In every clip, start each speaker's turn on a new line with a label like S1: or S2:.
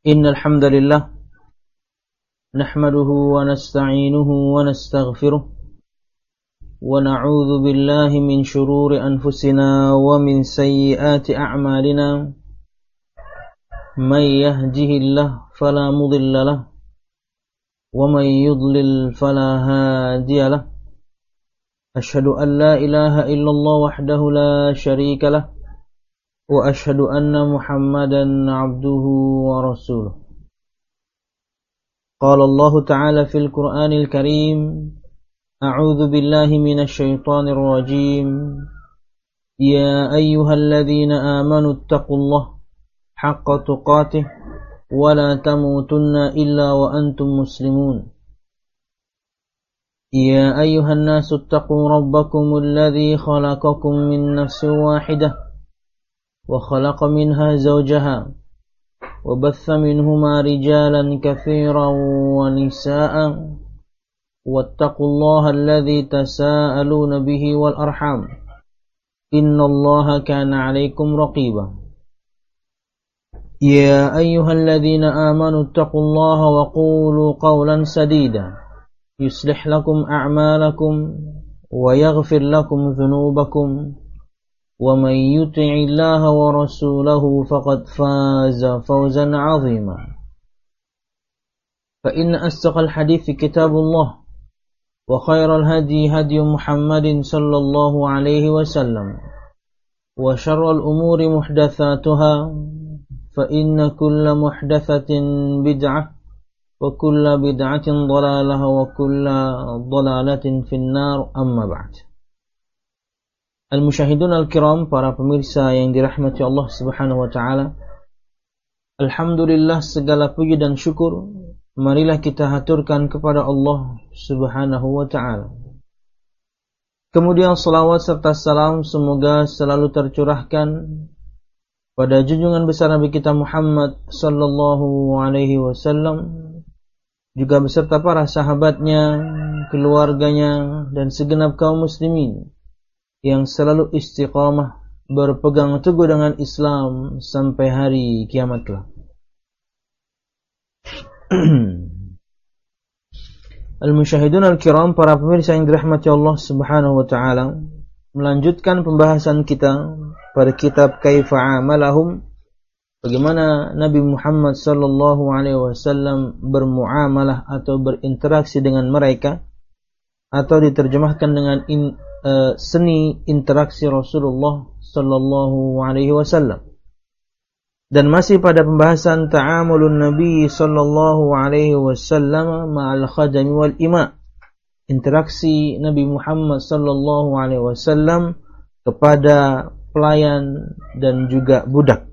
S1: إن الحمد لله نحمده ونستعينه ونستغفره ونعوذ بالله من شرور أنفسنا ومن سيئات أعمالنا من يهده الله فلا مضل له ومن يضلل فلا هادي له أشهد أن لا إله إلا الله وحده لا شريك له وأشهد أن محمدا عبده ورسوله قال الله تعالى في القرآن الكريم أعوذ بالله من الشيطان الرجيم يا أيها الذين آمنوا اتقوا الله حق تقاته ولا تموتن إلا وأنتم مسلمون يا أيها الناس اتقوا ربكم الذي خلقكم من نفس واحدة وخلق منها زوجها وبث منهما رجالا كثيرا ونساء واتقوا الله الذي تساءلون به والأرحام إن الله كان عليكم رقيبا يا أيها الذين آمنوا اتقوا الله وقولوا قولا سديدا يصلح لكم أعمالكم ويغفر لكم ذنوبكم ومن يطع الله ورسوله فقد فاز فوزا عظيما فإن أصدق الحديث كتاب الله وخير الهدي هدي محمد صلى الله عليه وسلم وشر الأمور محدثاتها فإن كل محدثة بدعة وكل بدعة ضلالة وكل ضلالة في النار أما بعد. Al-Musyahidun Al-Kiram, para pemirsa yang dirahmati Allah Subhanahu wa Ta'ala, alhamdulillah, segala puji dan syukur marilah kita haturkan kepada Allah Subhanahu wa Ta'ala. Kemudian salawat serta salam semoga selalu tercurahkan pada junjungan besar Nabi kita Muhammad sallallahu alaihi wasallam, juga beserta para sahabatnya, keluarganya, dan segenap kaum muslimin yang selalu istiqamah berpegang teguh dengan Islam sampai hari kiamat kelak. Al-Musyahidun Al-Kiram, para pemirsa yang dirahmati Allah Subhanahu wa Ta'ala, melanjutkan pembahasan kita pada kitab Kaifa Amalahum, bagaimana Nabi Muhammad sallallahu alaihi wasallam bermuamalah atau berinteraksi dengan mereka, atau diterjemahkan dengan seni interaksi Rasulullah sallallahu alaihi wasallam. Dan masih pada pembahasan ta'amulun Nabi sallallahu alaihi wasallam ma'al khadami wal ima, interaksi Nabi Muhammad sallallahu alaihi wasallam kepada pelayan dan juga budak.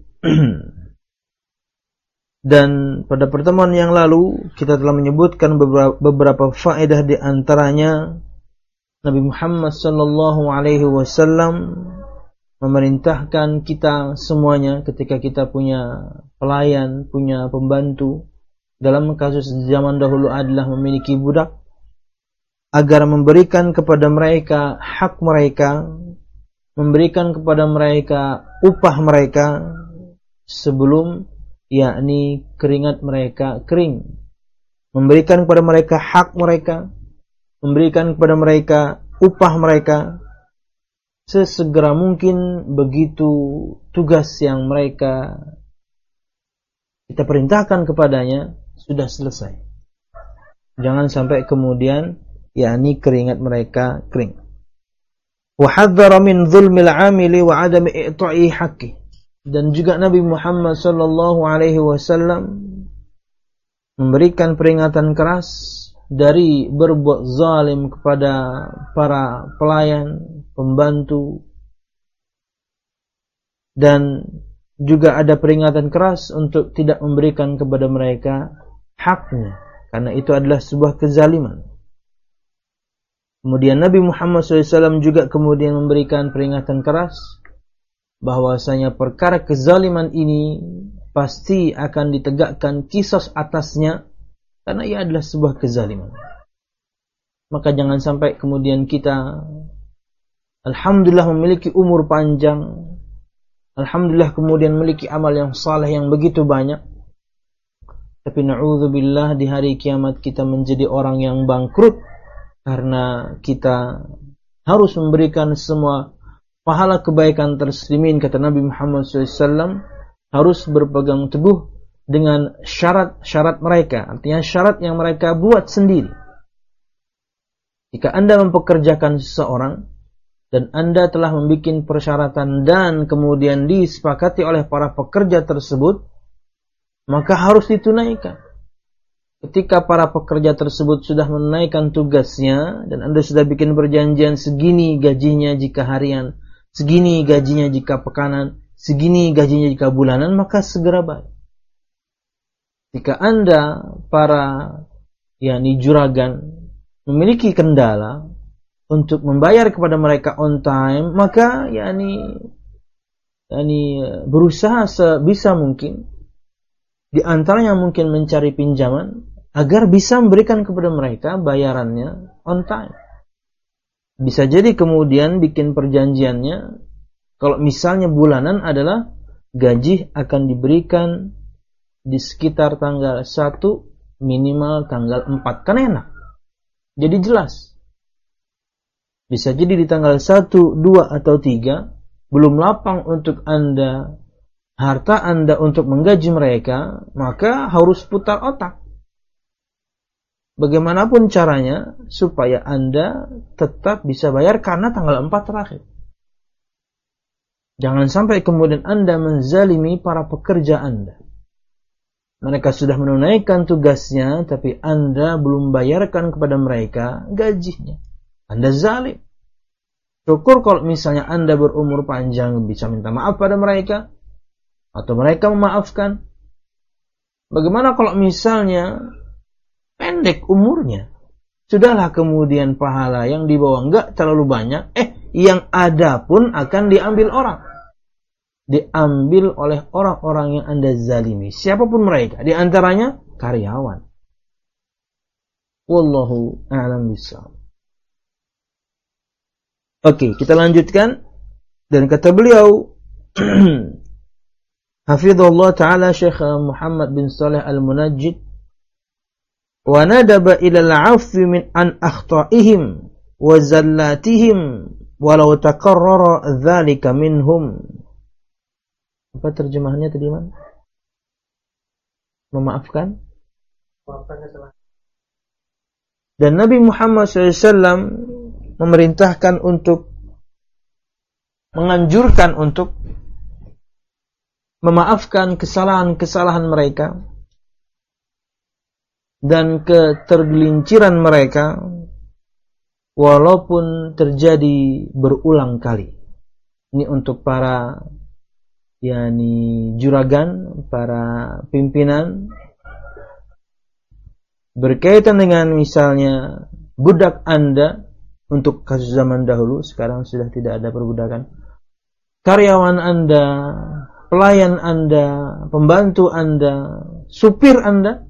S1: Dan pada pertemuan yang lalu kita telah menyebutkan beberapa faedah, di antaranya Nabi Muhammad sallallahu alaihi wasallam memerintahkan kita semuanya ketika kita punya pelayan, punya pembantu, dalam kasus zaman dahulu adalah memiliki budak, agar memberikan kepada mereka hak mereka, memberikan kepada mereka upah mereka sebelum yakni keringat mereka kering, memberikan kepada mereka hak mereka, memberikan kepada mereka upah mereka sesegera mungkin, begitu tugas yang mereka kita perintahkan kepadanya sudah selesai. Jangan sampai kemudian yakni keringat mereka kering. Wa hadzara min dzulmil 'amili wa 'adami i'ta'i haqqi. Dan juga Nabi Muhammad sallallahu alaihi wasallam memberikan peringatan keras dari berbuat zalim kepada para pelayan, pembantu, dan juga ada peringatan keras untuk tidak memberikan kepada mereka haknya, karena itu adalah sebuah kezaliman. Kemudian Nabi Muhammad SAW juga kemudian memberikan peringatan keras bahwasanya perkara kezaliman ini pasti akan ditegakkan qisas atasnya, karena ia adalah sebuah kezaliman. Maka jangan sampai kemudian kita alhamdulillah memiliki umur panjang, alhamdulillah kemudian memiliki amal yang saleh yang begitu banyak, tapi na'udzubillah di hari kiamat kita menjadi orang yang bangkrut karena kita harus memberikan semua pahala kebaikan terslimin, kata Nabi Muhammad SAW, harus berpegang teguh dengan syarat-syarat mereka, artinya syarat yang mereka buat sendiri. Jika Anda mempekerjakan seseorang dan Anda telah membuat persyaratan dan kemudian disepakati oleh para pekerja tersebut, maka harus ditunaikan. Ketika para pekerja tersebut sudah menunaikan tugasnya dan Anda sudah bikin perjanjian segini gajinya jika harian, segini gajinya jika pekanan, segini gajinya jika bulanan, maka segera bayar. Jika Anda para juragan memiliki kendala untuk membayar kepada mereka on time, maka berusaha sebisa mungkin, di antaranya mungkin mencari pinjaman agar bisa memberikan kepada mereka bayarannya on time. Bisa jadi kemudian bikin perjanjiannya, kalau misalnya bulanan adalah gaji akan diberikan di sekitar tanggal 1 minimal tanggal 4, kan enak. Jadi jelas. Bisa jadi di tanggal 1, 2, atau 3 belum lapang untuk Anda, harta Anda untuk menggaji mereka, maka harus putar otak. Bagaimanapun caranya supaya Anda tetap bisa bayar karena tanggal 4 terakhir. Jangan sampai kemudian Anda menzalimi para pekerja Anda. Mereka sudah menunaikan tugasnya, tapi Anda belum bayarkan kepada mereka gajinya. Anda zalim. Syukur kalau misalnya Anda berumur panjang bisa minta maaf pada mereka, atau mereka memaafkan. Bagaimana kalau misalnya pendek umurnya? Sudahlah kemudian pahala yang dibawa enggak terlalu banyak, yang ada pun akan diambil orang. Diambil oleh orang-orang yang Anda zalimi, siapapun mereka, di antaranya karyawan. Wallahu a'lam bishawab. Oke, kita lanjutkan. Dan kata beliau hafizahullah ta'ala Syekh Muhammad bin Saleh Al-Munajjid, wa nadaba ila al-'afwi min an akhta'ihim wa zallatihim walau takarrara dzalika minhum. Apa terjemahannya tadi, Man? Memaafkan? Dan Nabi Muhammad SAW memerintahkan untuk, menganjurkan untuk memaafkan kesalahan-kesalahan mereka dan ketergelinciran mereka walaupun terjadi berulang kali. Ini untuk para juragan, para pimpinan, berkaitan dengan misalnya budak Anda untuk kasus zaman dahulu, sekarang sudah tidak ada perbudakan. Karyawan Anda, pelayan Anda, pembantu Anda, supir Anda,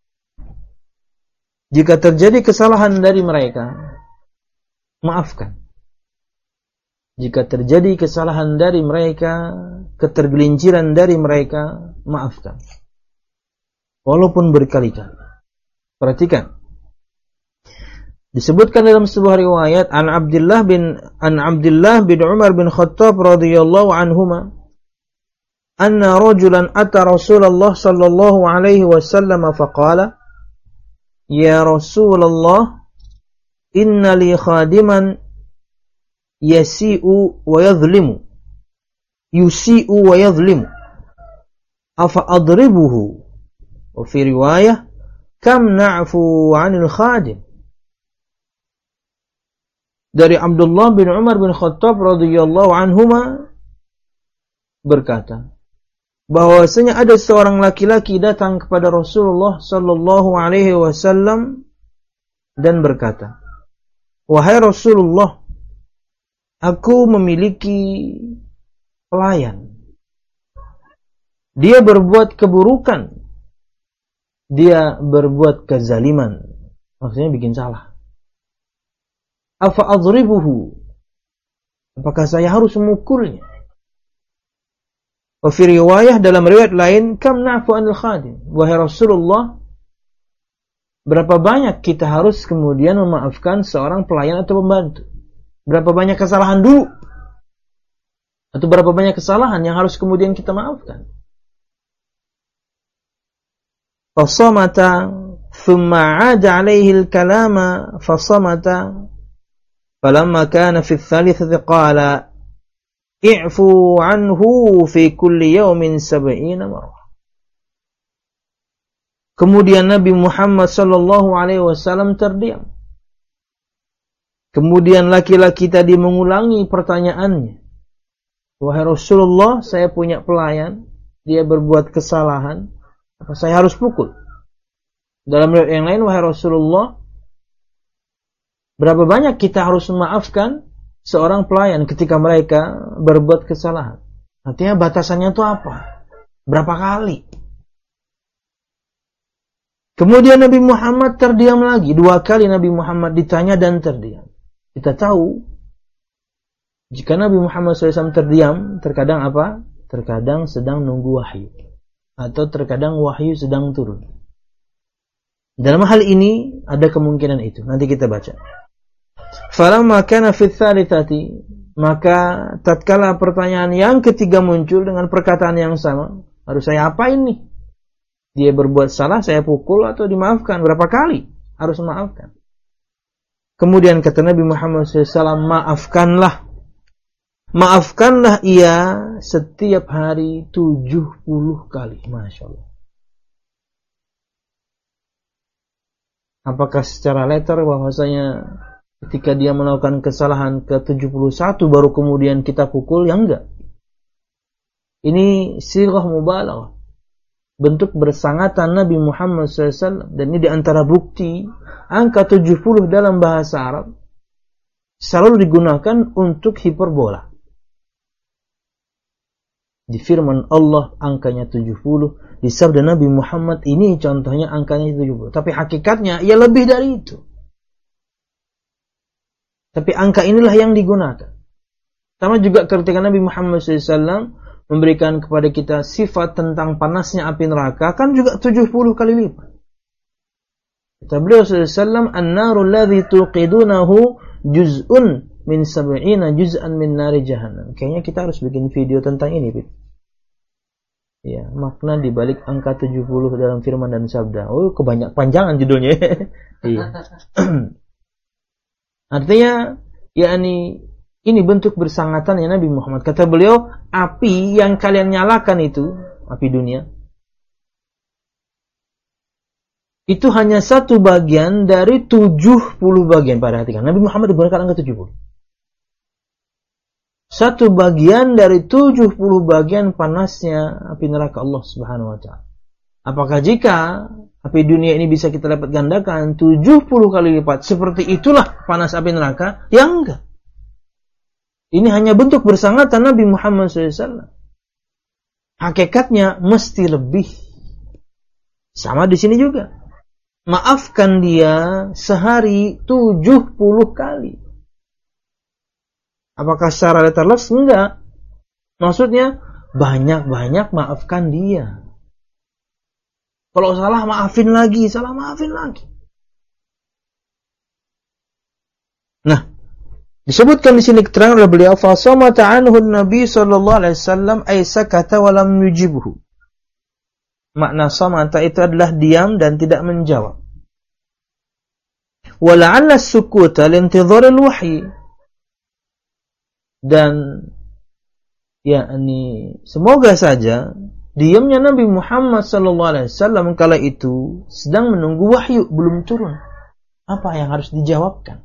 S1: jika terjadi kesalahan dari mereka, maafkan. Jika terjadi kesalahan dari mereka, ketergelinciran dari mereka, maafkan. Walaupun berkali-kali. Perhatikan. Disebutkan dalam sebuah riwayat an Abdullah bin Umar bin Khattab radhiyallahu anhuma, anna rajulan ata Rasulullah sallallahu alaihi wasallam faqala, ya Rasulullah, inna li khadiman yusi'u wa yadhlimu afa adribuhu, wa fi riwayah kam na'fu 'anil khadim. Dari Abdullah bin Umar bin Khattab radhiyallahu anhuma berkata, bahwasanya ada seorang laki-laki datang kepada Rasulullah sallallahu alaihi wasallam dan berkata, wahai Rasulullah, aku memiliki pelayan. Dia berbuat keburukan. Dia berbuat kezaliman. Maksudnya bikin salah. Afa adribuhu? Apakah saya harus memukulnya? Wa fi riwayah, dalam riwayat lain, kam na'fu anil khadim. Wahai Rasulullah, berapa banyak kita harus kemudian memaafkan seorang pelayan atau pembantu? Berapa banyak kesalahan dulu? Atau berapa banyak kesalahan yang harus kemudian kita maafkan? Fasamata thumma 'ada 'alaihi al-kalama fasamata falamma kana fi ats-tsalitsati qala i'fu 'anhu fi kulli yawmin 70 marrah. Kemudian Nabi Muhammad sallallahu alaihi wasallam terdiam. Kemudian laki-laki tadi mengulangi pertanyaannya. Wahai Rasulullah, saya punya pelayan, dia berbuat kesalahan, apa saya harus pukul? Dalam riwayat yang lain, wahai Rasulullah, berapa banyak kita harus memaafkan seorang pelayan ketika mereka berbuat kesalahan? Artinya batasannya itu apa? Berapa kali? Kemudian Nabi Muhammad terdiam lagi. 2 kali Nabi Muhammad ditanya dan terdiam. Kita tahu, jika Nabi Muhammad SAW terdiam, terkadang apa? Terkadang sedang nunggu wahyu. Atau terkadang wahyu sedang turun. Dalam hal ini, ada kemungkinan itu. Nanti kita baca. Falamma kana fi ats-tsalitsati, maka tatkala pertanyaan yang ketiga muncul dengan perkataan yang sama, harus saya apain nih? Dia berbuat salah, saya pukul atau dimaafkan? Berapa kali harus memaafkan? Kemudian kata Nabi Muhammad SAW, maafkanlah. Maafkanlah ia setiap hari 70 kali. Masya Allah. Apakah secara letter bahwasanya ketika dia melakukan kesalahan ke-71 baru kemudian kita pukul? Ya enggak. Ini sighah mubalaghah. Bentuk bersangatan Nabi Muhammad SAW. Dan ini diantara bukti angka 70 dalam bahasa Arab selalu digunakan untuk hiperbola. Di firman Allah angkanya 70, di sabda Nabi Muhammad ini contohnya angkanya 70. Tapi hakikatnya ia lebih dari itu. Tapi angka inilah yang digunakan. Sama juga ketika Nabi Muhammad SAW memberikan kepada kita sifat tentang panasnya api neraka, kan juga 70 kali lipat. Kata beliau SAW, an-naru alladhi tuqidunahu juz'un min 70 juz'an min nari jahannam. Kayaknya kita harus bikin video tentang ini, Pit. Ya, makna dibalik angka 70 dalam firman dan sabda. Oh, kepanjangan judulnya. Iya. Artinya, yakni ini bentuk bersangatan ya Nabi Muhammad. Kata beliau, api yang kalian nyalakan itu, api dunia, itu hanya satu bagian dari 70 bagian. Perhatikan, Nabi Muhammad digunakan angka 70. Satu bagian dari 70 bagian panasnya api neraka Allah Subhanahu wa ta'ala. Apakah jika api dunia ini bisa kita dapat gandakan 70 kali lipat, seperti itulah panas api neraka? Ya enggak. Ini hanya bentuk bersangatan Nabi Muhammad SAW. Hakikatnya mesti lebih. Sama di sini juga. Maafkan dia sehari 70 kali. Apakah secara letterless? Enggak. Maksudnya banyak-banyak maafkan dia. Kalau salah maafin lagi, salah maafin lagi. Nah, disebutkan di sini keterangan oleh beliau, fasamata anhu Nabi sallallahu alaihi wasallam ay sakata wa lam yujibhu. Makna samata itu adalah diam dan tidak menjawab. Wa la'alla as-sukuta lintidhar al-wahyi. Dan yakni semoga saja diamnya Nabi Muhammad sallallahu alaihi wasallam kala itu sedang menunggu wahyu belum turun. Apa yang harus dijawabkan?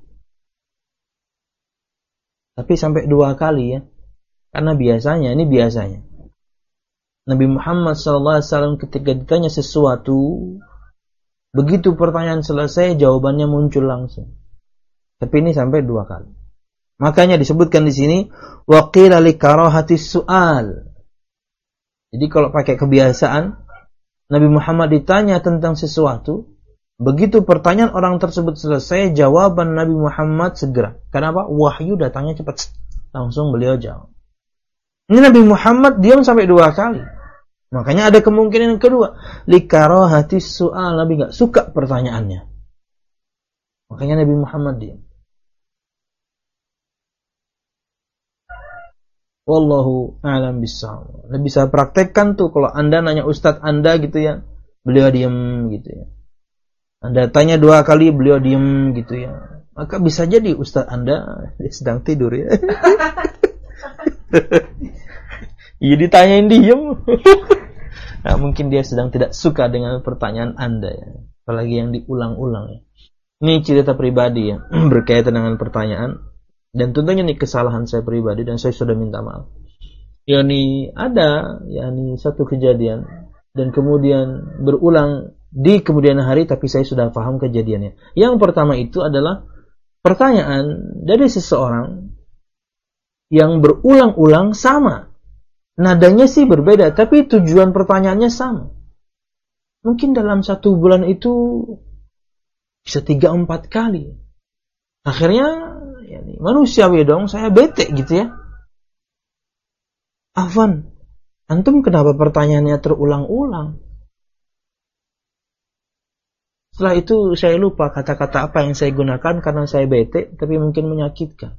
S1: Tapi sampai 2 kali ya. Karena biasanya, ini biasanya. Nabi Muhammad SAW ketika ditanya sesuatu, begitu pertanyaan selesai, jawabannya muncul langsung. Tapi ini sampai 2 kali. Makanya disebutkan di sini, waqila likarahati su'al. Jadi kalau pakai kebiasaan, Nabi Muhammad ditanya tentang sesuatu, begitu pertanyaan orang tersebut selesai, jawaban Nabi Muhammad segera. Kenapa? Wahyu datangnya cepat. Langsung beliau jawab. Ini Nabi Muhammad diam sampai 2 kali. Makanya ada kemungkinan yang kedua, likarahati su'al, Nabi enggak suka pertanyaannya. Makanya Nabi Muhammad diam. Wallahu a'lam bissawab. Nabi bisa praktekkan tuh kalau Anda nanya Ustadz Anda gitu ya, beliau diam gitu ya. Anda tanya 2 kali, beliau diam gitu ya. Maka bisa jadi Ustadz Anda sedang tidur ya. Iya ditanyain diem. Nah, mungkin dia sedang tidak suka dengan pertanyaan Anda ya. Apalagi yang diulang-ulang ya. Ini cerita pribadi ya, berkaitan dengan pertanyaan. Dan tentunya ini kesalahan saya pribadi dan saya sudah minta maaf. Ada satu kejadian dan kemudian berulang di kemudian hari, tapi saya sudah paham kejadiannya. Yang pertama itu adalah pertanyaan dari seseorang yang berulang-ulang sama. Nadanya sih berbeda, tapi tujuan pertanyaannya sama. Mungkin dalam 1 bulan itu bisa 3-4 kali. Akhirnya, manusiawi dong, saya bete gitu ya. Afwan, antum kenapa pertanyaannya terulang-ulang? Setelah itu saya lupa kata-kata apa yang saya gunakan karena saya bete, tapi mungkin menyakitkan.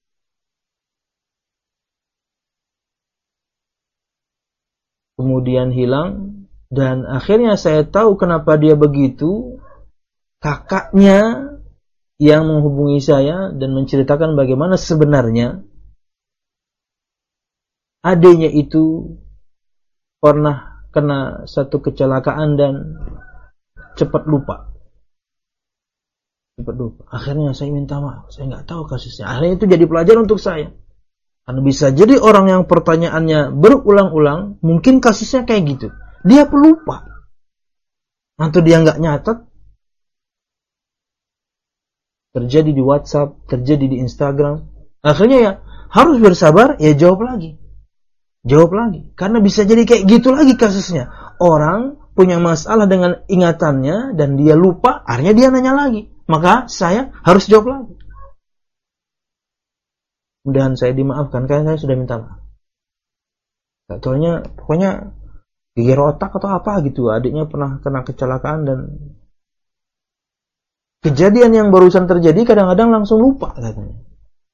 S1: Kemudian hilang, dan akhirnya saya tahu kenapa dia begitu. Kakaknya yang menghubungi saya dan menceritakan bagaimana sebenarnya adiknya itu pernah kena satu kecelakaan dan cepat lupa. Akhirnya saya minta maaf, saya nggak tahu kasusnya. Akhirnya itu jadi pelajaran untuk saya. Karena bisa jadi orang yang pertanyaannya berulang-ulang, mungkin kasusnya kayak gitu. Dia pelupa. Atau dia nggak nyatet. Terjadi di WhatsApp, terjadi di Instagram. Akhirnya ya harus bersabar, ya jawab lagi. Karena bisa jadi kayak gitu lagi kasusnya. Orang punya masalah dengan ingatannya dan dia lupa, akhirnya dia nanya lagi. Maka saya harus jawab lagi. Mudahan saya dimaafkan karena saya sudah minta maaf. Gak taunya pokoknya geger otak atau apa gitu. Adiknya pernah kena kecelakaan dan kejadian yang barusan terjadi kadang-kadang langsung lupa katanya.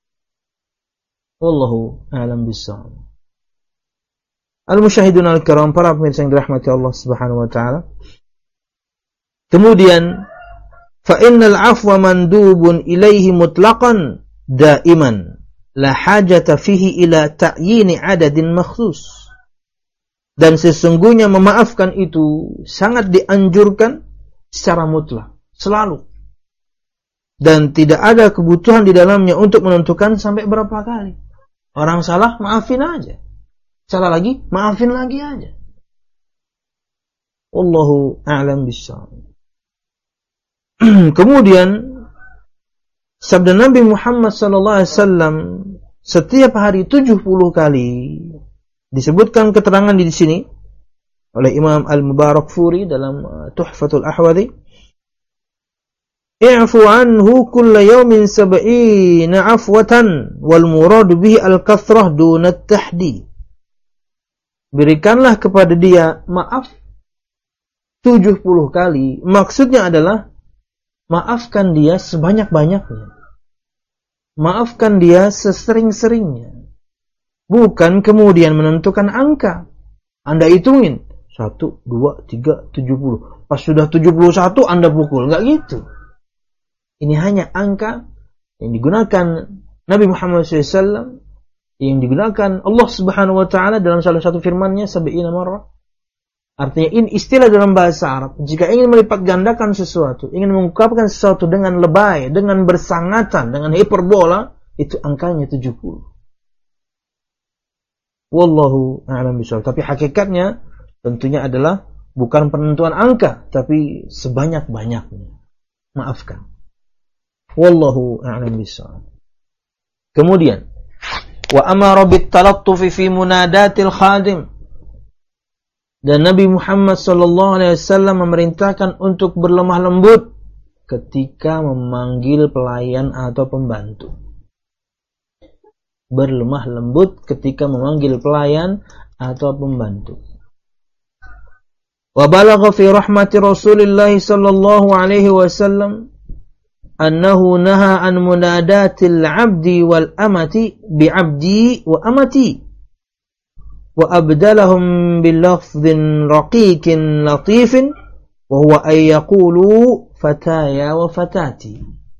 S1: Wallahu a'lam bissawab. Al-musyahidun al-kiram, para pemirsa yang dirahmati Allah Subhanahu wa taala. Kemudian fa innal afwa mandubun ilaihi mutlaqan daiman. La hajata fihi ila ta'yini adadin makhsus. Dan sesungguhnya memaafkan itu sangat dianjurkan secara mutlak, selalu. Dan tidak ada kebutuhan di dalamnya untuk menentukan sampai berapa kali. Orang salah, maafin aja. Salah lagi, maafin lagi aja. Wallahu a'lam bissawab. Kemudian sabda Nabi Muhammad SAW setiap hari 70 kali disebutkan keterangan di sini oleh Imam Al-Mubarakfuri dalam Tuhfatul Ahwadhi. I'fu anhu kulla yawmin 70 afwatan wal muradu bihi al-kathrah duna at-tahdid. Berikanlah kepada dia maaf 70 kali. Maksudnya adalah maafkan dia sebanyak-banyaknya. Maafkan dia sesering-seringnya. Bukan kemudian menentukan angka. Anda hitungin. 1, 2, 3, 70. Pas sudah 71 Anda pukul. Enggak gitu. Ini hanya angka yang digunakan Nabi Muhammad SAW, yang digunakan Allah Subhanahu wa taala dalam salah satu firman-Nya 70 marrah. Artinya ini istilah dalam bahasa Arab. Jika ingin melipat gandakan sesuatu, ingin mengungkapkan sesuatu dengan lebay, dengan bersangatan, dengan hiperbola, itu angkanya 70. Wallahu a'lam bishawab. Tapi hakikatnya tentunya adalah bukan penentuan angka, tapi sebanyak-banyaknya. Maafkan. Wallahu a'lam bishawab. Kemudian, wa amara bit talattufi fi munadatil khadim. Dan Nabi Muhammad SAW memerintahkan untuk berlemah lembut ketika memanggil pelayan atau pembantu. berlemah lembut ketika memanggil pelayan atau pembantu. Wa balagha fi rahmati Rasulillah sallallahu alaihi wasallam annahu naha an munadatil 'abdi wal amati bi 'abdi wa amati wa abdalahum bil lafdhin raqiqin latifin wa huwa ay yaqulu fataya wa fatati.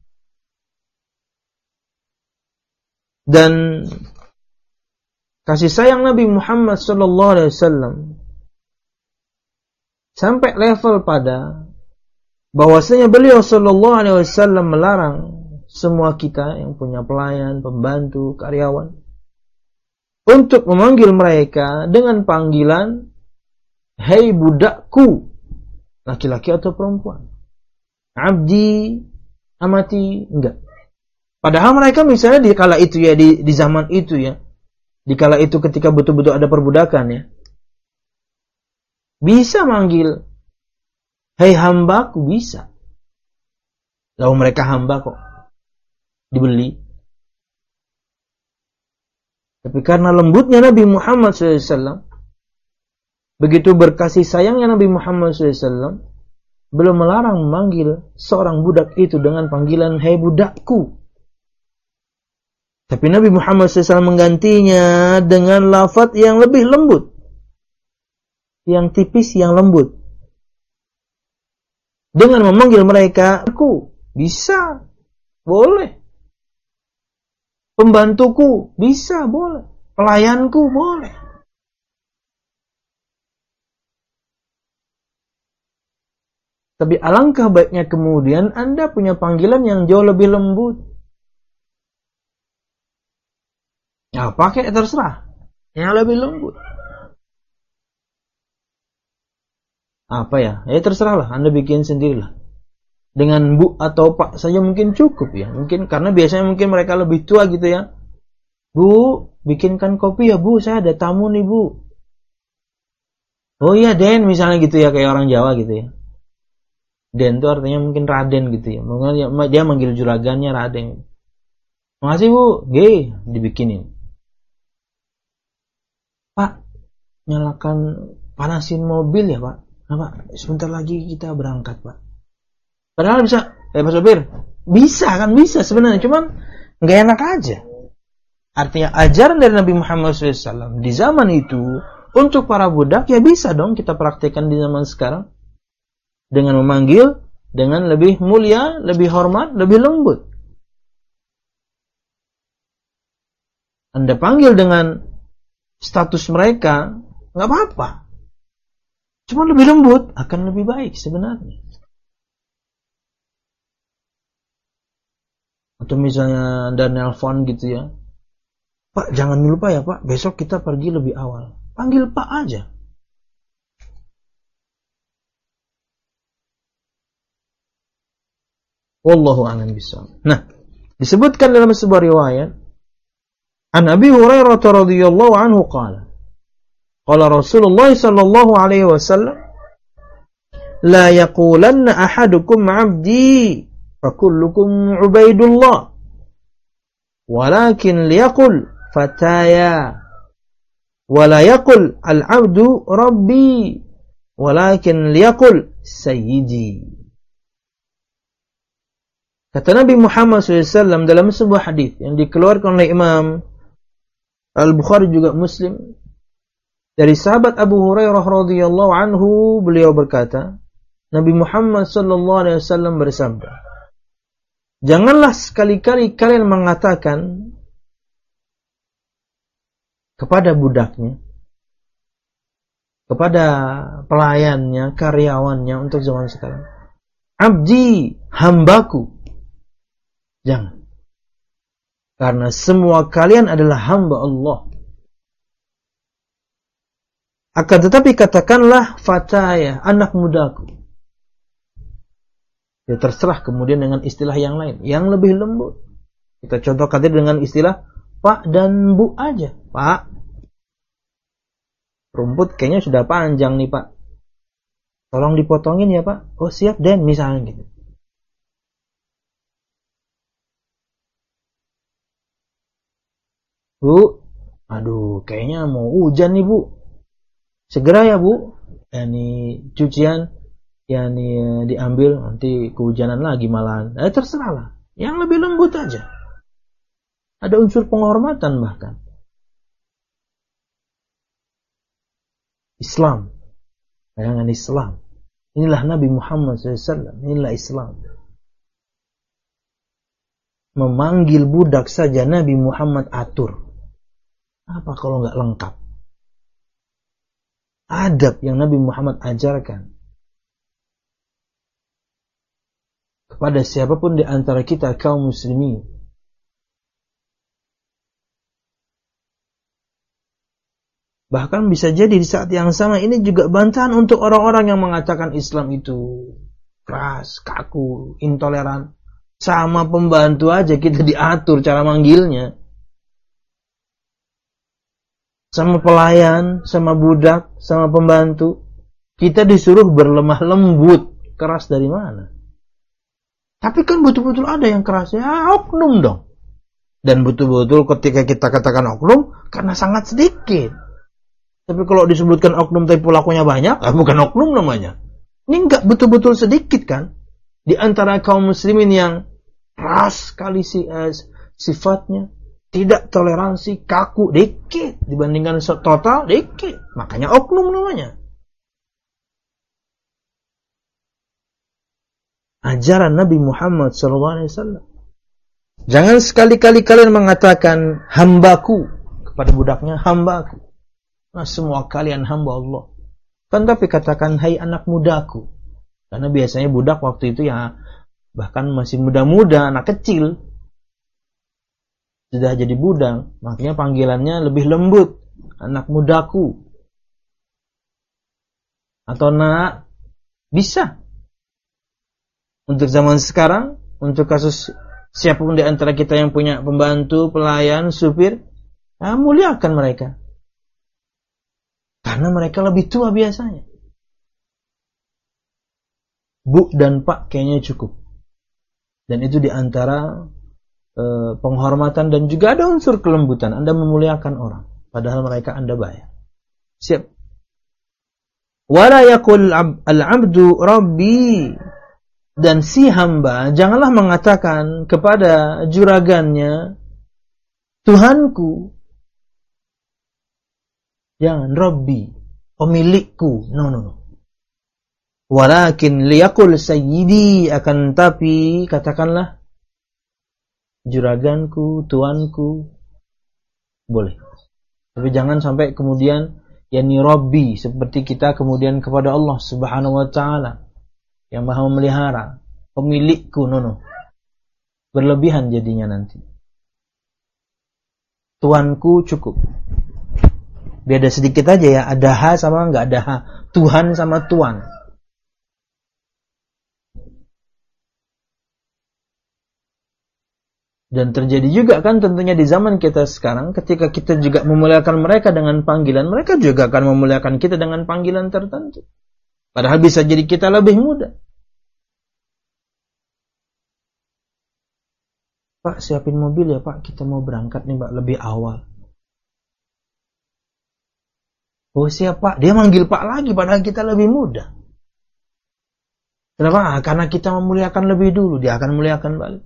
S1: Dan kasih sayang Nabi Muhammad sallallahu alaihi wasallam sampai level pada bahwasanya beliau sallallahu alaihi wasallam melarang semua kita yang punya pelayan, pembantu, karyawan untuk memanggil mereka dengan panggilan hei budakku, laki-laki atau perempuan, abdi, amati, enggak. Padahal mereka misalnya di kala itu ya, di zaman itu ya, di kala itu ketika betul-betul ada perbudakan ya, bisa manggil hei hambaku, bisa. Lalu mereka hamba kok, dibeli. Tapi karena lembutnya Nabi Muhammad SAW, begitu berkasih sayangnya Nabi Muhammad SAW, belum melarang memanggil seorang budak itu dengan panggilan hei budakku. Tapi Nabi Muhammad SAW menggantinya dengan lafaz yang lebih lembut, yang tipis, yang lembut, dengan memanggil mereka aku, bisa, boleh. Pembantuku, bisa, boleh. Pelayanku, boleh. Tapi alangkah baiknya kemudian Anda punya panggilan yang jauh lebih lembut. Ya, pakai terserah. Yang lebih lembut. Apa ya? Ya terserahlah, Anda bikin sendirilah. Dengan bu atau pak saja mungkin cukup ya. Mungkin karena biasanya mungkin mereka lebih tua gitu ya. Bu, bikinkan kopi ya bu, saya ada tamu nih bu. Oh iya Den, misalnya gitu ya, kayak orang Jawa gitu ya. Den itu artinya mungkin Raden gitu ya. Mungkin dia manggil juragannya Raden. Makasih bu, G, dibikinin. Pak, nyalakan, panasin mobil ya pak. Nah pak, sebentar lagi kita berangkat pak. Padahal bisa, Pak Sopir, bisa sebenarnya, cuman nggak enak aja. Artinya ajaran dari Nabi Muhammad SAW di zaman itu untuk para budak ya bisa dong kita praktekkan di zaman sekarang dengan memanggil dengan lebih mulia, lebih hormat, lebih lembut. Anda panggil dengan status mereka nggak apa-apa, cuma lebih lembut akan lebih baik sebenarnya. Atau misalnya Anda nelpon gitu ya, Pak jangan lupa ya Pak, besok kita pergi lebih awal. Panggil Pak aja. Wallahu a'lam bishawab. Nah, disebutkan dalam sebuah riwayat, An Abi Hurairah radhiyallahu anhu qala, qala Rasulullah sallallahu alaihi wasallam, la yaqulanna ahadukum 'abdi fakullukum ubaidullah walakin liyaqul fataya wala yaqul al-'abdu rabbi walakin liyaqul sayyidi. Kata Nabi Muhammad SAW dalam sebuah hadis yang dikeluarkan oleh Imam Al-Bukhari juga Muslim dari sahabat Abu Hurairah radhiyallahu anhu, beliau berkata, Nabi Muhammad SAW bersabda, janganlah sekali-kali kalian mengatakan kepada budaknya, kepada pelayannya, karyawannya untuk zaman sekarang, abdi, hambaku. Jangan. Karena semua kalian adalah hamba Allah. Akan tetapi katakanlah fataya, anak mudaku. Ya terserah kemudian dengan istilah yang lain, yang lebih lembut. Kita contohkan dengan istilah Pak dan Bu aja. Pak, rumput kayaknya sudah panjang nih Pak. Tolong dipotongin ya Pak. Oh siap Den, misalnya gitu. Bu, aduh kayaknya mau hujan nih Bu. Segera ya Bu, cucian diambil, nanti kehujanan lagi malahan. Terserahlah, yang lebih lembut aja. Ada unsur penghormatan bahkan. Islam, bayangan Islam. Inilah Nabi Muhammad SAW, inilah Islam. Memanggil budak saja Nabi Muhammad atur. Apa kalau nggak lengkap? Adab yang Nabi Muhammad ajarkan kepada siapapun di antara kita kaum muslimin. Bahkan bisa jadi di saat yang sama ini juga bantahan untuk orang-orang yang mengatakan Islam itu keras, kaku, intoleran. Sama pembantu aja kita diatur cara manggilnya. Sama pelayan, sama budak, sama pembantu. Kita disuruh berlemah lembut. Keras dari mana? Tapi kan betul-betul ada yang keras. Ya oknum dong. Dan betul-betul ketika kita katakan oknum, karena sangat sedikit. Tapi kalau disebutkan oknum tapi pelakunya banyak, bukan oknum namanya. Ini enggak betul-betul sedikit kan? Di antara kaum muslimin yang keras sekali sifatnya. Tidak toleransi, kaku, dikit. Dibandingkan total, dikit. Makanya oknum namanya. Ajaran Nabi Muhammad SAW. Jangan sekali-kali kalian mengatakan hambaku kepada budaknya, hambaku. Nah, semua kalian hamba Allah. Kan tapi katakan hai anak mudaku. Karena biasanya budak waktu itu ya bahkan masih muda-muda, anak kecil. Sudah jadi budak, makanya panggilannya lebih lembut. Anak mudaku. Atau nak. Bisa. Untuk zaman sekarang, untuk kasus siapapun di antara kita yang punya pembantu, pelayan, supir, muliakan mereka. Karena mereka lebih tua biasanya. Bu dan Pak kayaknya cukup. Dan itu di antara penghormatan dan juga ada unsur kelembutan. Anda memuliakan orang padahal mereka Anda bayar. Siap. Wala yaqul al-'abdu rabbi, dan si hamba janganlah mengatakan kepada juragannya Tuhanku. Jangan rabbi, pemilikku. No. Walakin liyaqul sayyidi, akan tapi katakanlah juraganku, tuanku, boleh. Tapi jangan sampai kemudian yani Rabbi, seperti kita kemudian kepada Allah Subhanahu wa taala yang Maha memelihara, pemilikku, no. Berlebihan jadinya nanti. Tuanku cukup. Beda sedikit aja ya, ada ha sama enggak ada ha. Tuhan sama tuan. Dan terjadi juga kan tentunya di zaman kita sekarang, ketika kita juga memuliakan mereka dengan panggilan, mereka juga akan memuliakan kita dengan panggilan tertentu. Padahal bisa jadi kita lebih muda. Pak, siapin mobil ya Pak, kita mau berangkat nih Pak, lebih awal. Oh siap Pak, dia manggil Pak lagi padahal kita lebih muda. Kenapa? Karena kita memuliakan lebih dulu, dia akan memuliakan balik.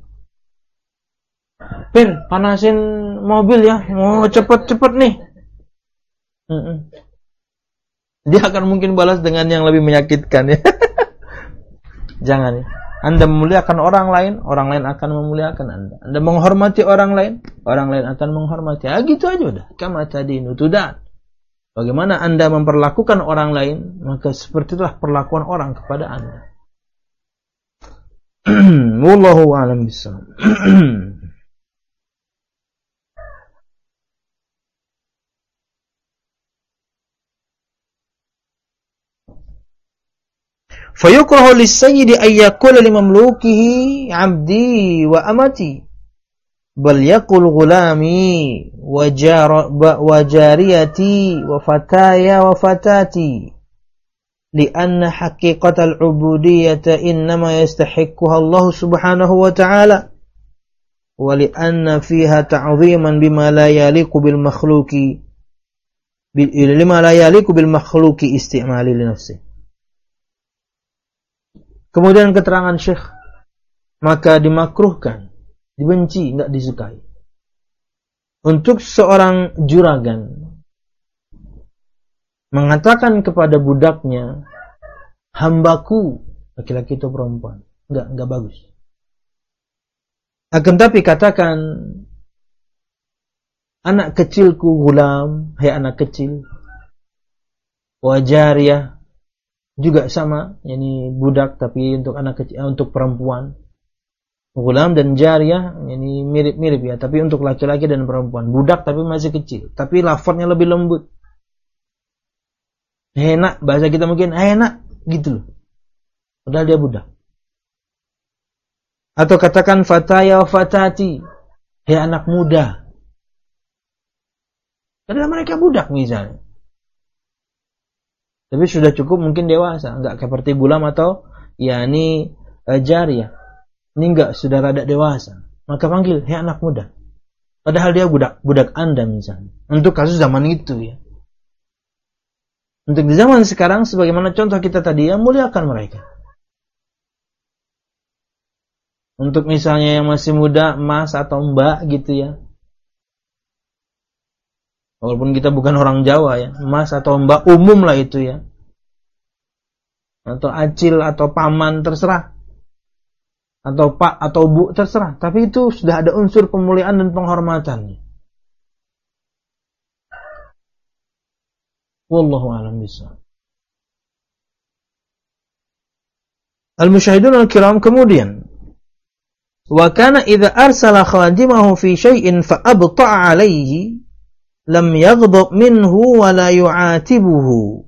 S1: Pir, panasin mobil ya, mau cepet-cepet nih. Dia akan mungkin balas dengan yang lebih menyakitkan ya. Jangan ya. Anda memuliakan orang lain akan memuliakan Anda. Anda menghormati orang lain akan menghormati. Gitu aja udah. Kama tadinu tudan. Bagaimana Anda memperlakukan orang lain, maka seperti itulah perlakuan orang kepada Anda. Wallahu a'lam bishawab. Fayukrahu lis-sayyidi ay yaqula limamlukihi 'abdi wa amati, bal yaqul ghulami wa jariyati wa fataya wa fatati, lianna haqiqatal 'ubudiyyati innama yastahiqquha Allah Subhanahu wa ta'ala, wa li anna fiha ta'dhiman bima la yaliqu bil makhluqi istimali li nafsi. Kemudian keterangan Syekh, maka dimakruhkan, dibenci, enggak disukai untuk seorang juragan mengatakan kepada budaknya, hambaku, laki-laki atau perempuan. Enggak bagus. Akan tapi katakan, anak kecilku gulam, hai anak kecil. Wajariyah, juga sama, yakni budak tapi untuk anak kecil, untuk perempuan. Gulam dan jariyah, yakni mirip-mirip ya, tapi untuk laki-laki dan perempuan. Budak tapi masih kecil, tapi lafadznya lebih lembut. Enak, bahasa kita mungkin enak gitu loh. Padahal dia budak. Atau katakan fataya wa fatati, hei anak muda. Padahal mereka budak misalnya. Tapi sudah cukup mungkin dewasa, enggak seperti gulam atau yakni jariyah. Ini enggak sudah rada dewasa. Maka panggil hei anak muda. Padahal dia budak Anda misalnya. Untuk kasus zaman itu ya. Untuk di zaman sekarang, sebagaimana contoh kita tadi, ya muliakan mereka. Untuk misalnya yang masih muda, mas atau mbak gitu ya. Walaupun kita bukan orang Jawa ya, mas atau mbak umum lah itu ya. Atau acil atau paman terserah. Atau pak atau bu terserah. Tapi itu sudah ada unsur pemuliaan dan penghormatan. Wallahu a'lam bishawab. Al-musyahidun al-kiram kemudian, wa kana idza arsala khadimahu fi syai'in fa abta'a 'alayhi lam yaghdab minhu wa la yu'atibuhu.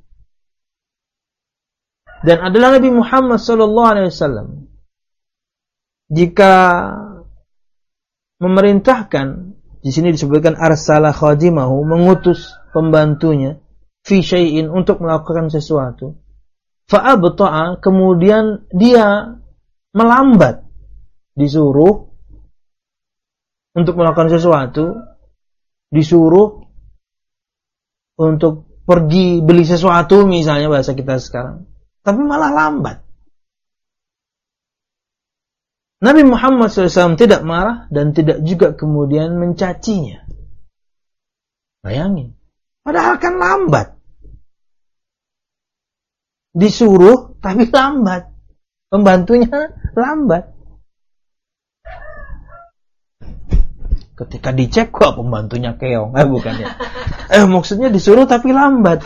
S1: Dan adalah Nabi Muhammad sallallahu alaihi wasallam jika memerintahkan, di sini disebutkan arsala khadimahu, mengutus pembantunya fi syai'in, untuk melakukan sesuatu, fa abta'a, kemudian dia melambat, disuruh untuk melakukan sesuatu, disuruh untuk pergi beli sesuatu misalnya bahasa kita sekarang, tapi malah lambat. Nabi Muhammad SAW tidak marah dan tidak juga kemudian mencacinya. Bayangin, padahal kan lambat. Disuruh tapi lambat. Pembantunya lambat. Ketika dicek, kok pembantunya keong. Bukan ya. Maksudnya disuruh tapi lambat.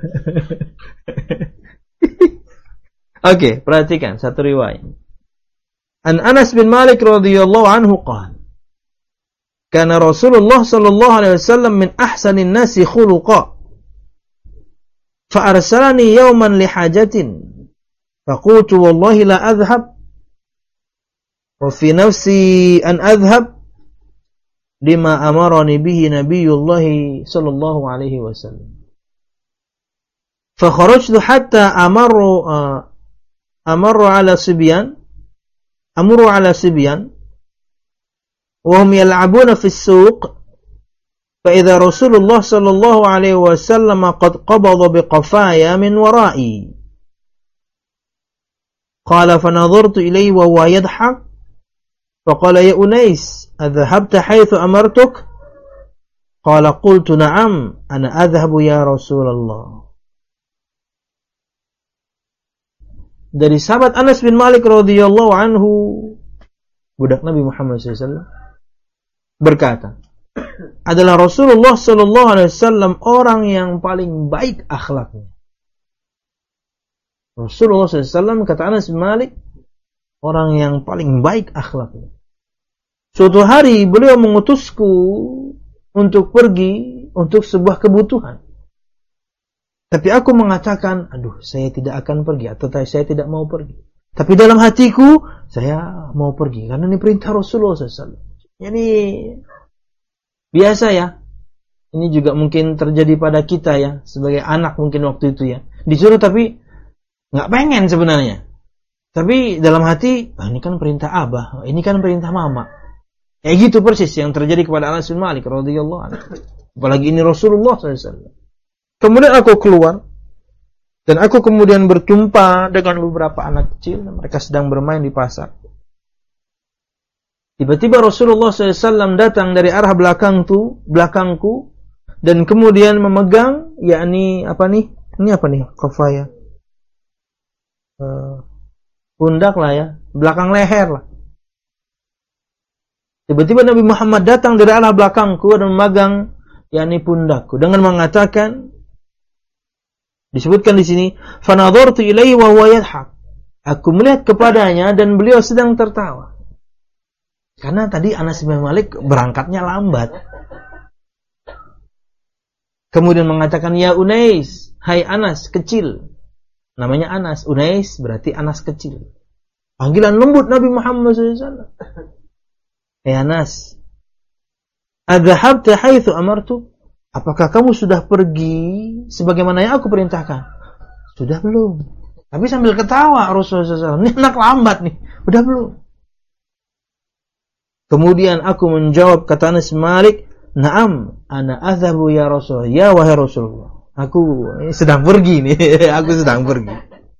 S1: Oke, perhatikan satu riwayat. An Anas bin Malik radhiyallahu anhu qala, kana Rasulullah sallallahu alaihi wasallam min ahsanin nasi khuluqa. Fa arsalani yawman li hajatin. Faqultu wallahi la adhhab. Wa fi nafsi an adhhab lima amarani bihi Nabiyullah sallallahu alaihi wasallam. Fa kharajtu hatta amru ala sibyan wa hum yal'abuna fi as-suq. Fa idza Rasulullah sallallahu alaihi wasallam qad qabada biqafaya min wara'i. Qala fa nadhartu ilayhi wa huwa yadhhak. فقال يا أنيس أذهبت حيث أمرتك؟ قال قلت نعم أنا أذهب يا رسول الله. Dari sahabat Anas bin Malik radhiyallahu anhu, budak Nabi Muhammad SAW, berkata, adalah Rasulullah sallallahu alaihi wasallam orang yang paling baik akhlaknya. Rasulullah SAW, kata Anas bin Malik, orang yang paling baik akhlaknya. Suatu hari beliau mengutusku untuk pergi untuk sebuah kebutuhan. Tapi aku mengatakan, aduh, saya tidak akan pergi, atau saya tidak mau pergi. Tapi dalam hatiku, saya mau pergi, karena ini perintah Rasulullah SAW. Ini biasa ya. Ini juga mungkin terjadi pada kita ya, sebagai anak mungkin waktu itu ya. Disuruh tapi nggak pengen sebenarnya. Tapi dalam hati, ini kan perintah abah, ini kan perintah mama. Ya gitu persis yang terjadi kepada Anas bin Malik radhiyallahu anhu. Apalagi ini Rasulullah SAW. Kemudian aku keluar dan aku kemudian berjumpa dengan beberapa anak kecil, mereka sedang bermain di pasar. Tiba-tiba Rasulullah SAW datang dari arah belakangku, dan kemudian memegang, yakni apa nih? Ini apa nih? Kafaya. Pundak lah ya, belakang leher lah. Tiba-tiba Nabi Muhammad datang dari arah belakangku dan memegang, yakni pundakku, dengan mengatakan, disebutkan di sini, fanadhartu ilaihi wa huwa yadhhak. Aku melihat kepadanya dan beliau sedang tertawa. Karena tadi Anas bin Malik berangkatnya lambat. Kemudian mengatakan, ya Unais, hai Anas kecil. Namanya Anas, Unais berarti Anas kecil. Panggilan lembut Nabi Muhammad SAW. Ya Anas, adzahabta haitsu amartu? Apakah kamu sudah pergi sebagaimana yang aku perintahkan? Sudah belum? Tapi sambil ketawa Rasulullah SAW. Ini anak lambat nih. Udah belum? Kemudian aku menjawab, kata Anas bin Malik, na'am, ana adhabu ya Rasul, ya wahai Rasulullah. Aku sedang pergi nih, aku sedang pergi.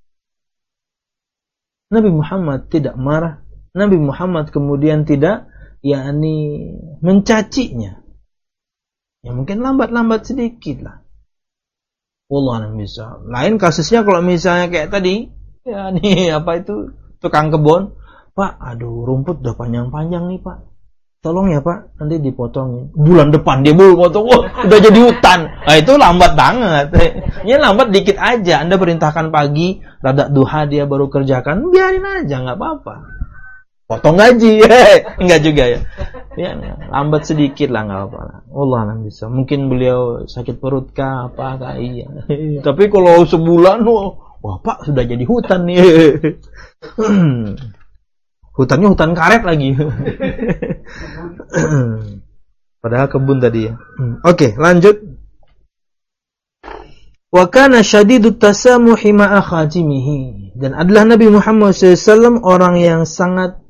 S1: Nabi Muhammad tidak marah. Nabi Muhammad kemudian tidak, yakni mencacinya. Ya mungkin lambat-lambat sedikit lah. Wallahu a'lam bishawab. Lain kasusnya kalau misalnya kayak tadi, ya nih apa itu tukang kebun. Pak, aduh rumput udah panjang-panjang nih Pak. Tolong ya Pak, nanti dipotong. Bulan depan dia baru potong, udah jadi hutan. Nah itu lambat banget. Ini lambat dikit aja. Anda perintahkan pagi, rada duha dia baru kerjakan, biarin aja, nggak apa-apa. Potong gaji, enggak juga ya. Ya lambat sedikit lah, nggak apa-apa. Allah alam bisa. Mungkin beliau sakit perut kah, apa iya. Tapi kalau sebulan, wah Pak sudah jadi hutan nih. Hutannya hutan karet lagi. Padahal kebun tadi ya. Oke, lanjut. Wa kana syadidut tasamuhi ma'a khatimihi. Dan adalah Nabi Muhammad SAW orang yang sangat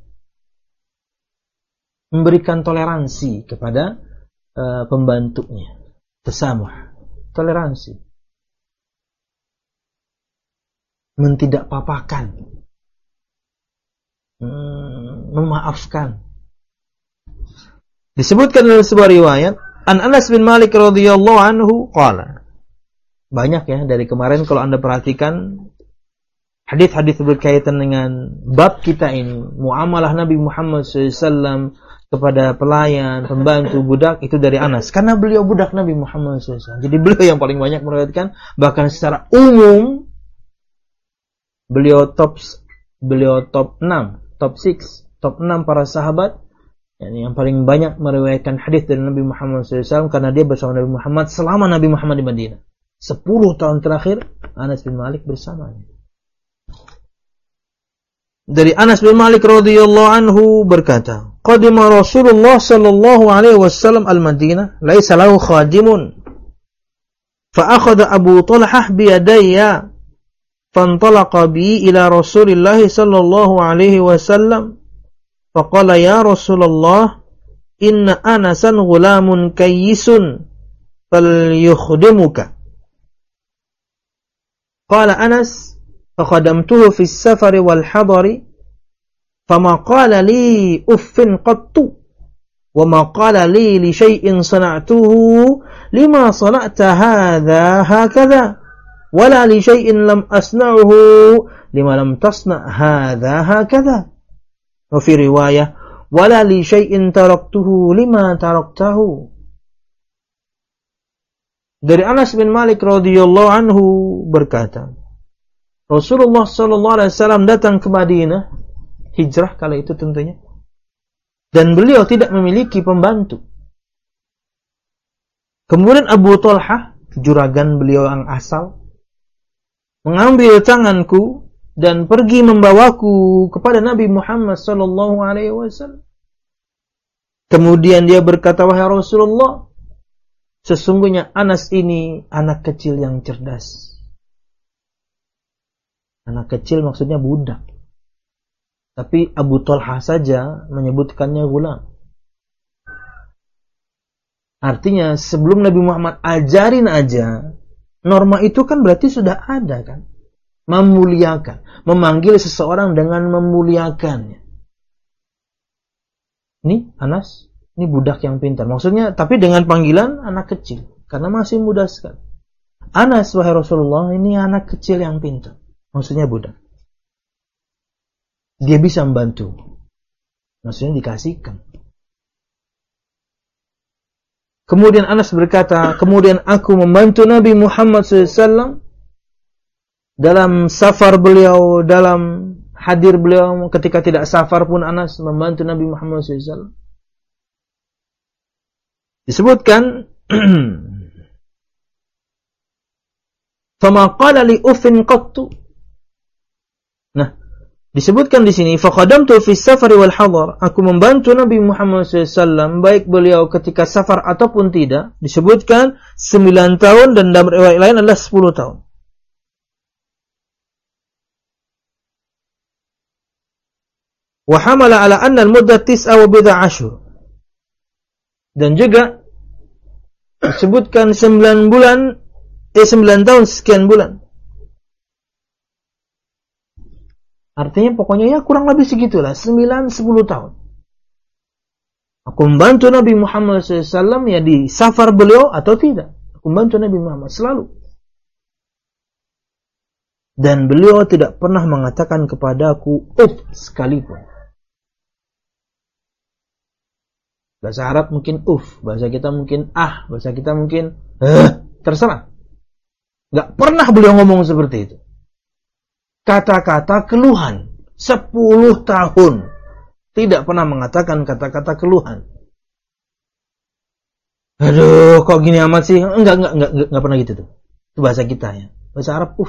S1: memberikan toleransi kepada pembantunya. Tasamuh, toleransi. Mentidakpapakan. Memaafkan. Disebutkan dalam sebuah riwayat, An Anas bin Malik radhiyallahu anhu qala. Banyak ya dari kemarin kalau Anda perhatikan hadis-hadis berkaitan dengan bab kita ini, muamalah Nabi Muhammad SAW kepada pelayan, pembantu, budak, itu dari Anas. Karena beliau budak Nabi Muhammad SAW. Jadi beliau yang paling banyak meriwayatkan, bahkan secara umum beliau top 6, top 6 para sahabat yang paling banyak meriwayatkan hadis dari Nabi Muhammad SAW, karena dia bersama Nabi Muhammad selama Nabi Muhammad di Madinah. 10 tahun terakhir Anas bin Malik bersamanya. Dari Anas bin Malik radhiyallahu anhu berkata, qadima Rasulullah sallallahu alaihi wasallam al-Madinah, laisa lahu khadimun. Fa akhadha Abu Talhah bi yadayya فانطلق بي إلى رسول الله صلى الله عليه وسلم فقال يا رسول الله إن أنسا غلام كيس فليخدمك. قال أنس فخدمته في السفر والحضر فما قال لي أف قط وما قال لي لشيء صنعته لما صنعت هذا هكذا ولا لشيء لم أصنعه لما لم تصنع هذا هكذا. وفي رواية ولا لشيء تركته لما تركته. Dari Anas bin Malik radhiyallahu anhu berkata, Rasulullah sallallahu alaihi wasallam datang ke Madinah, hijrah kala itu tentunya, dan beliau tidak memiliki pembantu. Kemudian Abu Talhah, juragan beliau yang asal, mengambil tanganku dan pergi membawaku kepada Nabi Muhammad sallallahu alaihi wasallam. Kemudian dia berkata, wahai Rasulullah, sesungguhnya Anas ini anak kecil yang cerdas. Anak kecil maksudnya budak. Tapi Abu Talha saja menyebutkannya gulam. Artinya sebelum Nabi Muhammad ajarin aja, norma itu kan berarti sudah ada kan. Memuliakan, memanggil seseorang dengan memuliakannya. Ini Anas, ini budak yang pintar. Maksudnya, tapi dengan panggilan anak kecil, karena masih muda sekali. Anas, wahai Rasulullah, ini anak kecil yang pintar. Maksudnya budak. Dia bisa membantu. Maksudnya dikasihkan. Kemudian Anas berkata, kemudian aku membantu Nabi Muhammad SAW dalam safar beliau, dalam hadir beliau, ketika tidak safar pun Anas membantu Nabi Muhammad SAW. Disebutkan, فَمَا قَالَ لِأُفٍ قَطُّ. Nah, disebutkan di sini, فَقَدَمْتُ فِي السَّفَرِ وَالْحَضَرِ. Aku membantu Nabi Muhammad SAW, baik beliau ketika safar ataupun tidak. Disebutkan 9 tahun dan dalam riwayat lain adalah 10 tahun. وَحَمَلَ عَلَى أَنَّ الْمُدَّةِ 9 dan juga disebutkan 9 tahun sekian bulan. Artinya pokoknya ya kurang lebih segitulah, 9-10 tahun. Aku membantu Nabi Muhammad SAW ya di safar beliau atau tidak. Aku membantu Nabi Muhammad selalu. Dan beliau tidak pernah mengatakan kepadaku sekalipun. Bahasa Arab mungkin bahasa kita mungkin bahasa kita mungkin terserah. Gak pernah beliau ngomong seperti itu. Kata-kata keluhan 10 tahun tidak pernah mengatakan kata-kata keluhan. Aduh, kok gini amat sih? Enggak pernah gitu tuh. Itu bahasa kita ya. Bahasa Arab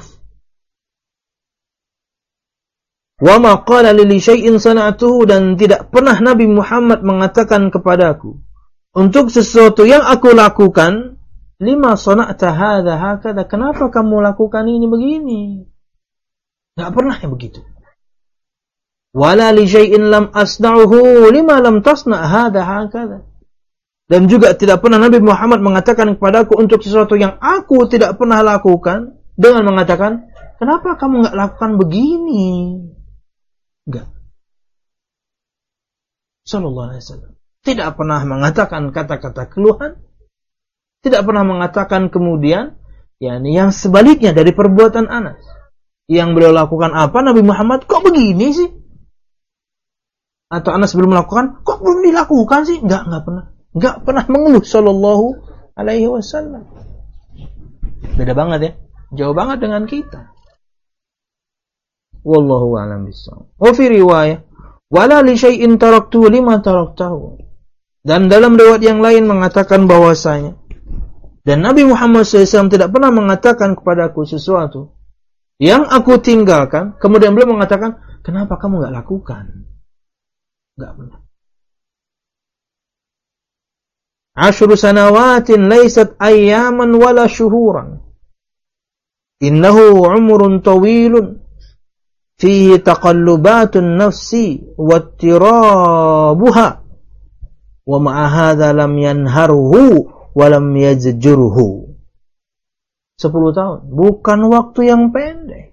S1: Wa ma qala li syai'in sana'tuhu, dan tidak pernah Nabi Muhammad mengatakan kepadaku untuk sesuatu yang aku lakukan, lima sana'ta hadza hakadha, kenapa kamu lakukan ini begini? Enggak pernah ya begitu. Wala li syai'in lam asna'uhu lima lam tasna' hadza hakadha. Dan juga tidak pernah Nabi Muhammad mengatakan kepadaku untuk sesuatu yang aku tidak pernah lakukan dengan mengatakan, kenapa kamu enggak lakukan begini? Enggak. Sallallahu alaihi wasallam tidak pernah mengatakan kata-kata keluhan, tidak pernah mengatakan kemudian yang sebaliknya dari perbuatan Anas. Yang beliau lakukan apa, Nabi Muhammad kok begini sih? Atau Anas belum melakukan, kok belum dilakukan sih? Enggak pernah mengeluh sallallahu alaihi wasallam. Beda banget ya, jauh banget dengan kita. Wallahu a'lam bishawab. Wa fi riwayah, wala li syai'in taraktuhu lima taraktahu. Dan dalam riwayat yang lain mengatakan bahwasanya, dan Nabi Muhammad SAW tidak pernah mengatakan kepadaku sesuatu yang aku tinggalkan, kemudian beliau mengatakan, kenapa kamu enggak lakukan? Enggak pernah. 10 sanawatin laysat ayyaman wala syuhuran. Innahu umrun tawilun fihi taqallubatun nafsi wattirabuha wa ma'a hadha lam yanharuhu wa lam yajjurhu. 10 tahun bukan waktu yang pendek.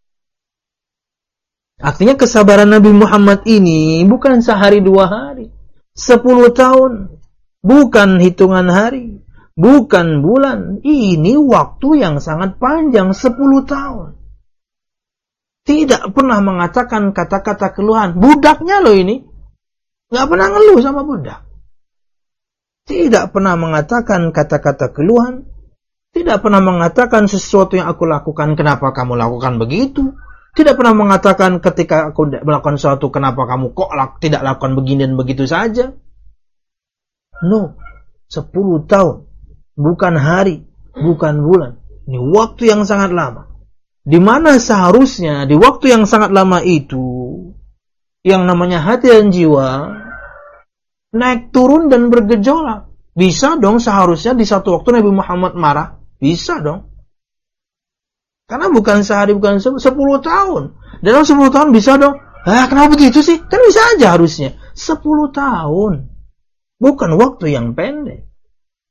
S1: Artinya kesabaran Nabi Muhammad ini bukan sehari 2 hari, 10 tahun, bukan hitungan hari, bukan bulan. Ini waktu yang sangat panjang, 10 tahun. Tidak pernah mengatakan kata-kata keluhan. Budaknya loh ini. Gak pernah ngeluh sama budak. Tidak pernah mengatakan kata-kata keluhan. Tidak pernah mengatakan sesuatu yang aku lakukan, kenapa kamu lakukan begitu. Tidak pernah mengatakan ketika aku melakukan sesuatu, kenapa kamu kok tidak lakukan begini dan begitu saja. No. 10 tahun. Bukan hari. Bukan bulan. Ini waktu yang sangat lama. Di mana seharusnya di waktu yang sangat lama itu, yang namanya hati dan jiwa naik turun dan bergejolak. Bisa dong seharusnya di satu waktu Nabi Muhammad marah. Bisa dong. Karena bukan sehari, bukan 10 tahun. Dalam 10 tahun bisa dong. Kenapa begitu sih? Kan bisa aja harusnya. 10 tahun. Bukan waktu yang pendek.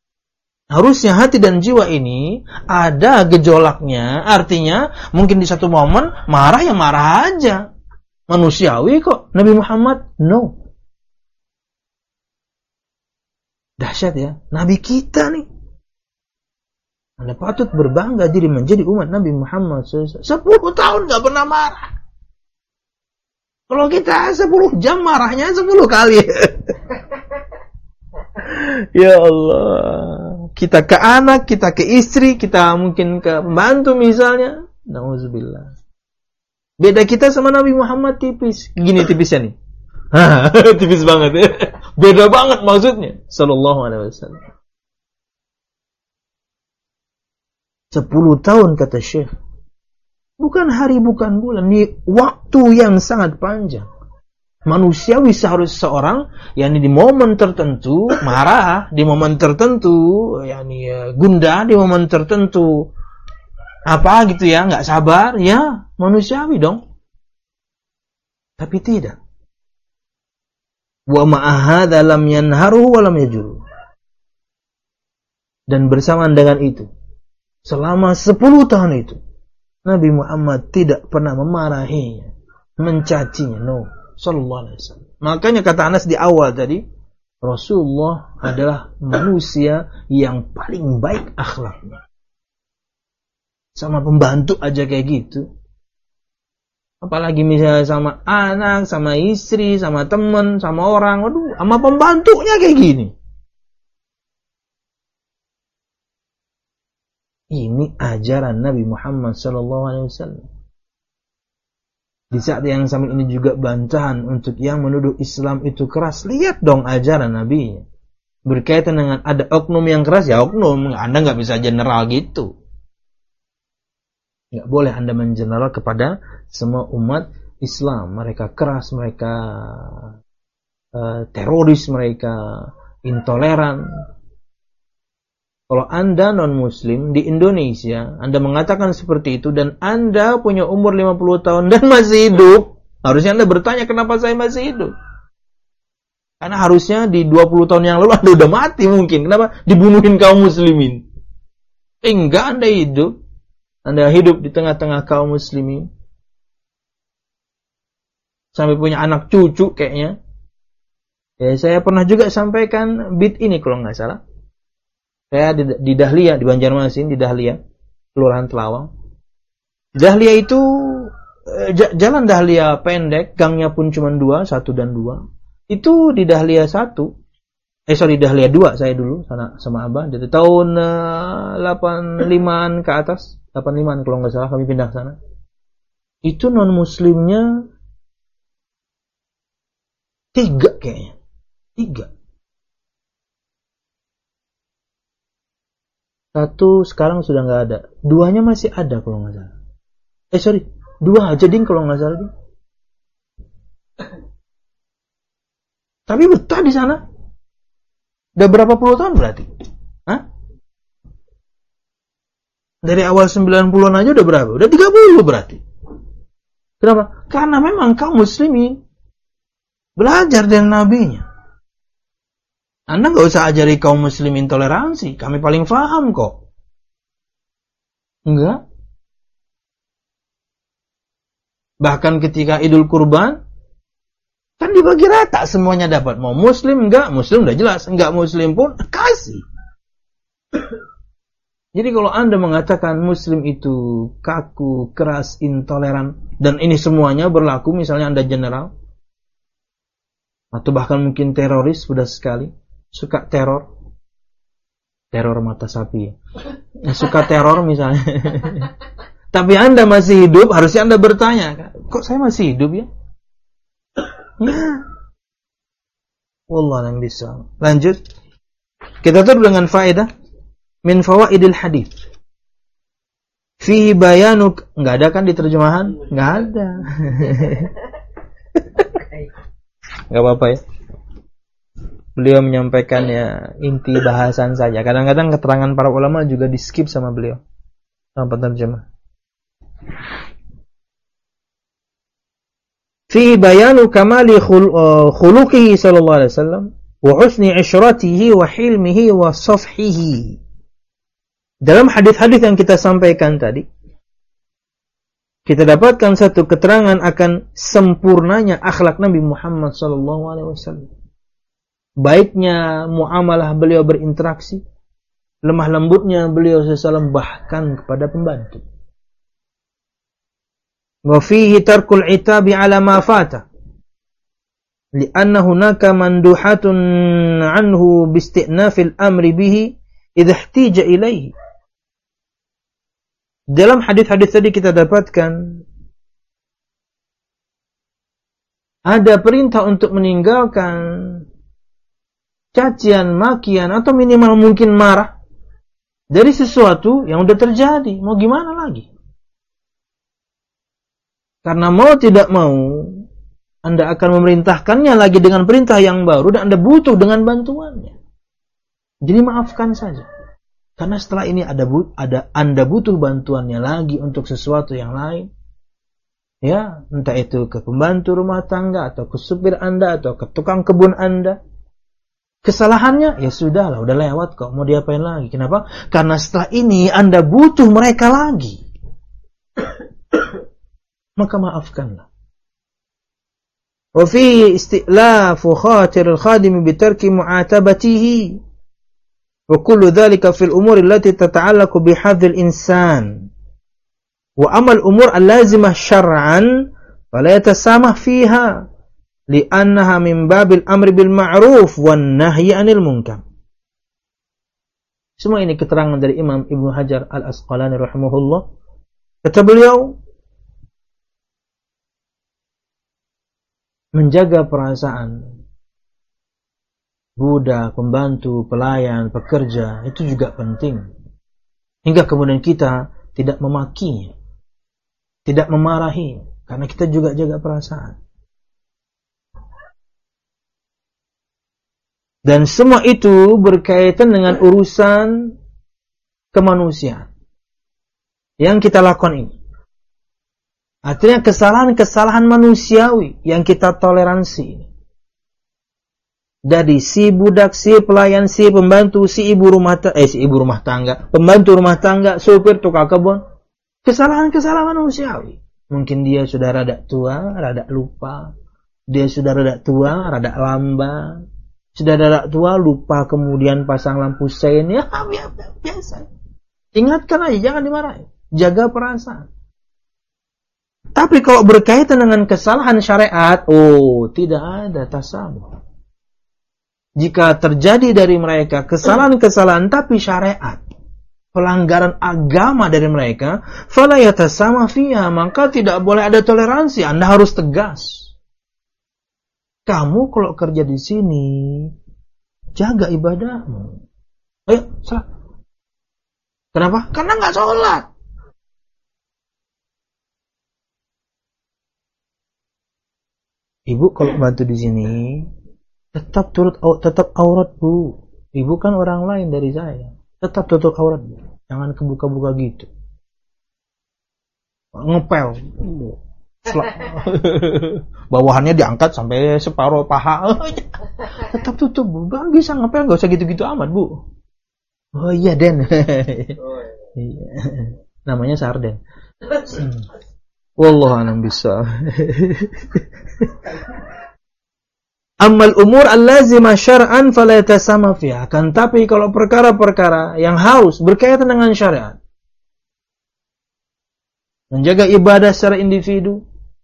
S1: Harusnya hati dan jiwa ini ada gejolaknya. Artinya mungkin di satu momen marah ya marah aja. Manusiawi kok. Nabi Muhammad, no. Dahsyat ya. Nabi kita nih. Anda patut berbangga diri menjadi umat Nabi Muhammad SAW. 10 tahun gak pernah marah. Kalau kita 10 jam marahnya 10 kali. Ya Allah. Kita ke anak, kita ke istri, kita mungkin ke pembantu misalnya. Nauzubillah. Beda kita sama Nabi Muhammad tipis. Gini tipisnya nih. Tipis banget ya. Beda banget maksudnya. Sallallahu alaihi wasallam. 10 tahun kata Syekh. Bukan hari, bukan bulan. Ini waktu yang sangat panjang. Manusiawi seharusnya seorang yakni di momen tertentu marah, di momen tertentu yakni gundah, di momen tertentu apa gitu ya, enggak sabar, ya manusiawi dong. Tapi tidak. Wa ma'ahadza lam yanharu wa lam yajuru. Dan bersamaan dengan itu, selama 10 tahun itu Nabi Muhammad tidak pernah memarahinya, mencacinya, no. Sallallahu alaihi wasallam. Makanya kata Anas di awal tadi, Rasulullah adalah manusia yang paling baik akhlaknya. Sama pembantu aja kayak gitu. Apalagi misalnya sama anak, sama istri, sama teman, sama orang, waduh, sama pembantunya kayak gini. Ini ajaran Nabi Muhammad sallallahu alaihi wasallam. Di saat yang sama ini juga bantahan untuk yang menuduh Islam itu keras. Lihat dong ajaran Nabi. Berkaitan dengan ada oknum yang keras, ya oknum. Anda nggak bisa general gitu. Nggak boleh Anda mengeneral kepada semua umat Islam. Mereka keras, mereka teroris, mereka intoleran. Kalau Anda non-Muslim di Indonesia, Anda mengatakan seperti itu dan Anda punya umur 50 tahun dan masih hidup, harusnya Anda bertanya kenapa saya masih hidup. Karena harusnya di 20 tahun yang lalu Anda udah mati mungkin. Kenapa? Dibunuhin kaum muslimin. Enggak, Anda hidup. Anda hidup di tengah-tengah kaum muslimin. Sampai punya anak cucu kayaknya. Ya, saya pernah juga sampaikan bit ini kalau nggak salah. Saya di Dahlia, di Banjarmasin, di Dahlia, Kelurahan Telawang. Dahlia itu, jalan Dahlia pendek, gangnya pun cuma 2, 1 dan 2. Itu di Dahlia 1, Dahlia 2 saya dulu, sama Abah. Dari tahun 85an ke atas, 85an kalau nggak salah, kami pindah ke sana. Itu non-muslimnya 3 kayaknya. 3. 1 sekarang sudah nggak ada. 2-nya masih ada kalau nggak salah. 2 aja ding kalau nggak salah. Tapi betah di sana. Udah berapa puluh tahun berarti? Hah? Dari awal 90-an aja udah berapa? Udah 30 berarti. Kenapa? Karena memang kaum muslimin belajar dari nabinya. Anda nggak usah ajari kaum muslim intoleransi. Kami paling paham kok. Enggak. Bahkan ketika Idul Kurban, kan dibagi rata semuanya dapat. Mau muslim enggak, muslim udah jelas. Enggak muslim pun kasih. Jadi kalau Anda mengatakan muslim itu kaku, keras, intoleran, dan ini semuanya berlaku, misalnya Anda general, atau bahkan mungkin teroris, sudah sekali. Suka teror mata sapi, suka teror misalnya. Tapi Anda masih hidup, harusnya Anda bertanya, kok saya masih hidup ya? Ya, wallah yang bisa. Lanjut, kita tutup dengan faedah min fawaidil hadits. Fihi bayanuk, nggak ada kan di terjemahan? Nggak ada. Nggak apa-apa ya. Beliau menyampaikannya inti bahasan saja. Kadang-kadang keterangan para ulama juga di skip sama beliau, sama penerjemah. Fi bayanu kamali khuluqihi sallallahu alaihi wasallam wa husni ishratihi wa hilmihi wa safhihi. Dalam hadis-hadis yang kita sampaikan tadi, kita dapatkan satu keterangan akan sempurnanya akhlak Nabi Muhammad SAW. Baiknya muamalah beliau berinteraksi, lemah lembutnya beliau SAW bahkan kepada pembantu. Wa fihi tarkul itabi ala ma fata. Lianna hunaka manduhatun anhu bisti'nafil amri bihi idza ihtija ilaihi. Dalam hadis-hadis tadi kita dapatkan ada perintah untuk meninggalkan cacian, makian, atau minimal mungkin marah dari sesuatu yang sudah terjadi. Mau gimana lagi? Karena mau tidak mau, Anda akan memerintahkannya lagi dengan perintah yang baru dan Anda butuh dengan bantuannya. Jadi maafkan saja. Karena setelah ini Anda butuh bantuannya lagi untuk sesuatu yang lain. Ya, entah itu ke pembantu rumah tangga, atau ke supir Anda, atau ke tukang kebun Anda. Kesalahannya, ya sudahlah, udah lewat kok, mau diapain lagi. Kenapa? Karena setelah ini Anda butuh mereka lagi. Maka maafkanlah. Wa fi isti'lafu khatiril khadim bitarki mu'atabatihi. Wa kullu dhalika fil umuri allati tata'allaqu bihadzil insan. Wa amal umur al-lazimah syar'an fala yatasamah fiha li'annaha min babil amri bil ma'ruf wan nahyi 'anil munkar. Semua ini keterangan dari Imam Ibnu Hajar Al-Asqalani rahimahullah. Kata beliau, menjaga perasaan budak, pembantu, pelayan, pekerja, itu juga penting. Hingga kemudian kita tidak memakinya, tidak memarahi, karena kita juga jaga perasaan. Dan semua itu berkaitan dengan urusan kemanusiaan yang kita lakukan ini. Artinya kesalahan-kesalahan manusiawi yang kita toleransi. Dari si budak, si pelayan, si pembantu, si ibu rumah tangga, pembantu rumah tangga, supir, tukang kebun. Kesalahan-kesalahan manusiawi. Mungkin dia sudah rada tua, rada lupa. Dia sudah rada tua, rada lamban. Sudah rada tua, lupa kemudian pasang lampu sein. Ya, biasa. Ingatkan aja, jangan dimarahi. Jaga perasaan. Tapi kalau berkaitan dengan kesalahan syariat, tidak ada tasamuh. Jika terjadi dari mereka kesalahan-kesalahan tapi syariat, pelanggaran agama dari mereka, fala yatasama fiha, maka tidak boleh ada toleransi. Anda harus tegas. Kamu kalau kerja di sini, jaga ibadahmu. Ayo, salat. Kenapa? Karena nggak sholat. Ibu kalau bantu di sini tetap aurat, Bu. Ibu kan orang lain dari saya. Tetap tutup aurat, Bu. Jangan kebuka-buka gitu. Ngepel. Bawahannya diangkat sampai separuh paha. Tetap tutup, Bu. Kan bisa ngepel, enggak usah gitu-gitu amat, Bu. Oh iya, Den. Namanya sarden. Wallahu a'lam bissawab. Amal umur al-lazimah syar'an fala yatasama fiha. Kan tapi kalau perkara-perkara yang harus berkaitan dengan syariat, menjaga ibadah secara individu,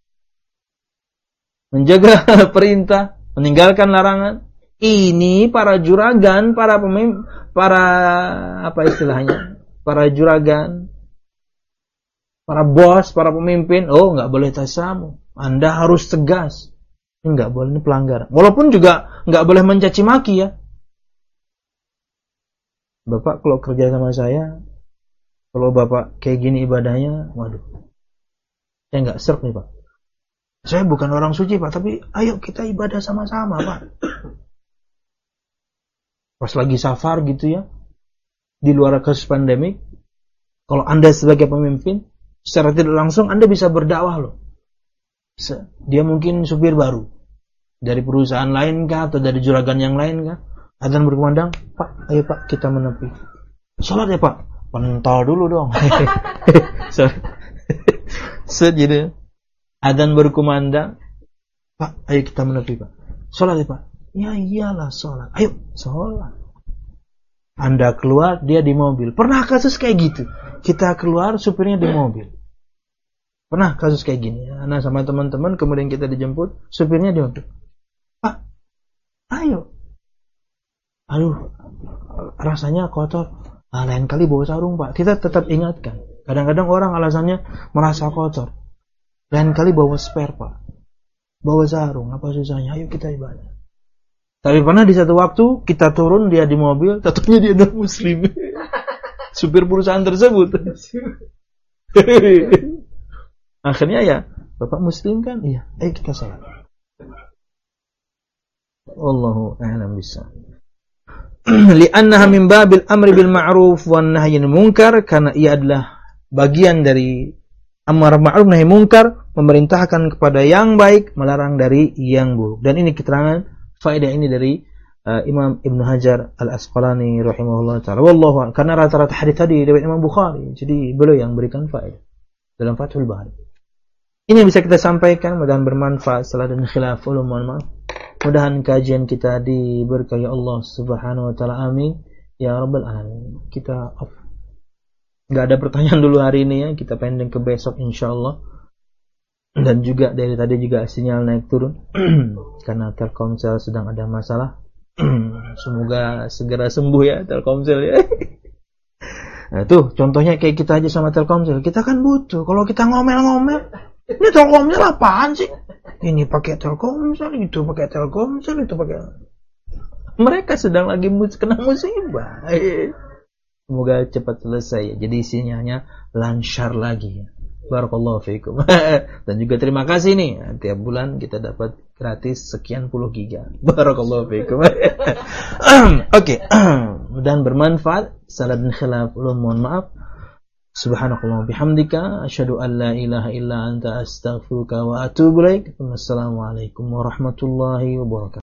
S1: menjaga perintah, meninggalkan larangan, ini para juragan, para juragan, para bos, para pemimpin, nggak boleh tasamu. Anda harus tegas. Nggak boleh, ini pelanggaran. Walaupun juga nggak boleh mencaci maki ya. Bapak kalau kerja sama saya, kalau Bapak kayak gini ibadahnya, waduh, saya nggak serp nih Pak. Saya bukan orang suci Pak, tapi ayo kita ibadah sama-sama Pak. Pas lagi safar gitu ya, di luar kasus pandemik, kalau Anda sebagai pemimpin, secara tidak langsung Anda bisa berdakwah loh. Dia mungkin supir baru dari perusahaan lain kah, atau dari juragan yang lain kah, adzan berkumandang, Pak, ayo Pak kita menepi. Salat ya Pak. pentol dulu dong. Sorry. Jadi adzan berkumandang, Pak, ayo kita menepi Pak. Sholat ya Pak. Ya iyalah sholat. Ayo sholat. Anda keluar, dia di mobil. Pernah kasus kayak gitu. Kita keluar, supirnya di mobil. Pernah kasus kayak gini. Anak sama teman-teman, kemudian kita dijemput, supirnya di mobil. Pak, ayo. Aduh, rasanya kotor. Lain kali bawa sarung Pak. Kita tetap ingatkan. Kadang-kadang orang alasannya merasa kotor. Lain kali bawa spare Pak. Bawa sarung, apa susahnya? Ayo kita ibadah. Tapi pernah di satu waktu kita turun, dia di mobil, tentunya dia non muslim. Supir perusahaan tersebut. Akhirnya ya, Bapak muslim kan? Iya, ayo kita salat. Wallahu a'lam bishawab. Li'annaha min babil amri bil ma'ruf wan nahyi 'anil munkar, karena ia adalah bagian dari amar ma'ruf nahi munkar, memerintahkan kepada yang baik, melarang dari yang buruk. Dan ini keterangan faedah ini dari Imam Ibn Hajar Al-Asqalani rahimahullah ta'ala. Wallahu a'lam. Karena rata-rata hadis tadi dari Imam Bukhari, jadi beliau yang berikan faedah dalam Fathul Bari. Ini yang bisa kita sampaikan, mudah-mudahan bermanfaat. Salah dan khilaf, mohon maaf. Mudah-mudahan kajian kita diberkahi Allah Subhanahu wa taala. Amin ya rabbal alamin. Kita off. Enggak ada pertanyaan dulu hari ini ya, kita pending ke besok insyaallah. Dan juga dari tadi juga sinyal naik turun karena Telkomsel sedang ada masalah. Semoga segera sembuh ya Telkomsel ya. Nah tuh contohnya kayak kita aja sama Telkomsel. Kita kan butuh. Kalau kita ngomel-ngomel, ini Telkomsel apaan sih? Ini pakai Telkomsel, itu pakai Telkomsel, itu pakai. Mereka sedang lagi kena musibah. Semoga cepat selesai. Jadi sinyalnya lancar lagi. Barakallahu fiikum. Dan juga terima kasih nih, tiap bulan kita dapat gratis sekian puluh giga. Barakallahu fiikum. Oke. Mudah-mudahan bermanfaat. Salah dan khilaf, mohon maaf. Subhanakallah bihamdika asyhadu an la ilaha illa anta astaghfiruka wa atubu ilaik. Wassalamualaikum warahmatullahi wabarakatuh.